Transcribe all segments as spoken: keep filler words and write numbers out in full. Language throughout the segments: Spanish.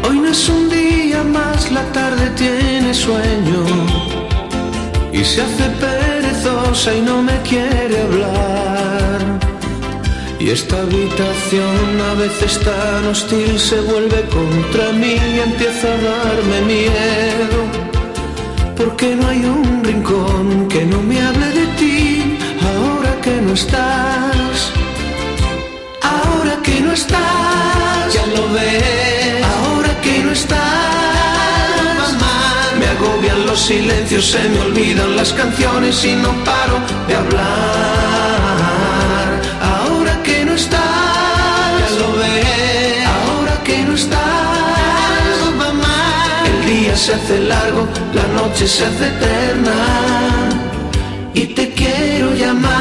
Hoy no es un día más, la tarde tiene sueño y se hace perezosa y no me quiere hablar. Y esta habitación a veces tan hostil se vuelve contra mí y empieza a darme miedo, porque no hay un rincón que no me hable de ti, ahora que no estás, ahora que no estás, ya lo ves, ahora que no estás, mamá, me agobian los silencios, se me olvidan las canciones y no paro de hablar, ahora que no estás, ya lo ves, ahora que no estás, mamá, el día se hace largo, la noche se hace eterna y te quiero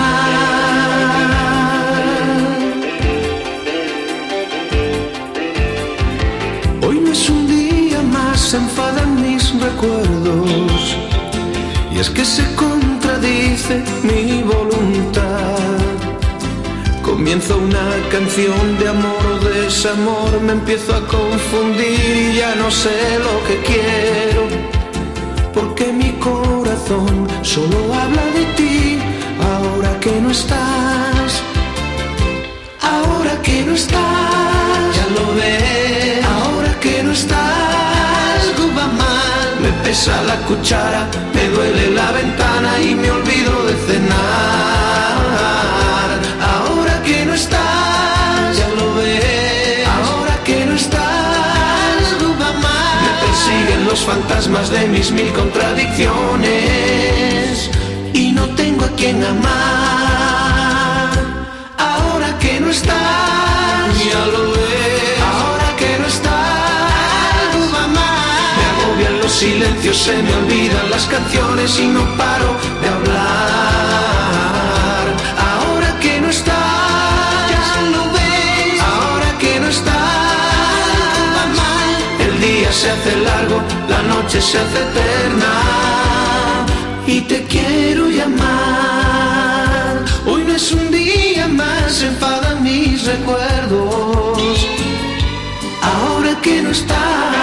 llamar. Hoy no es un día más, se enfadan mis recuerdos y es que se contradice mi voluntad. Comienza una canción de amor o desamor, me empiezo a confundir y ya no sé lo que quiero, porque mi corazón solo habla de ti, ahora que no estás, ahora que no estás, ya lo ves, ahora que no estás, mamá, me pesa la cuchara, me duele la ventana y me olvido de cenar, ahora que no estás, ya lo ves, ahora que no estás, mamá, me persiguen los fantasmas de mis mil contradicciones y no tengo a quien amar, ahora que no estás, ya lo ves, ahora que no estás, mamá, me agobian los silencios, se me olvidan las canciones y no paro de hablar, ahora que no estás, ya lo ves, ahora que no estás, mamá, el día se hace largo, la noche se hace eterna y te quiero llamar. Hoy no es un día más, se enfadan mis recuerdos, ahora que no estás,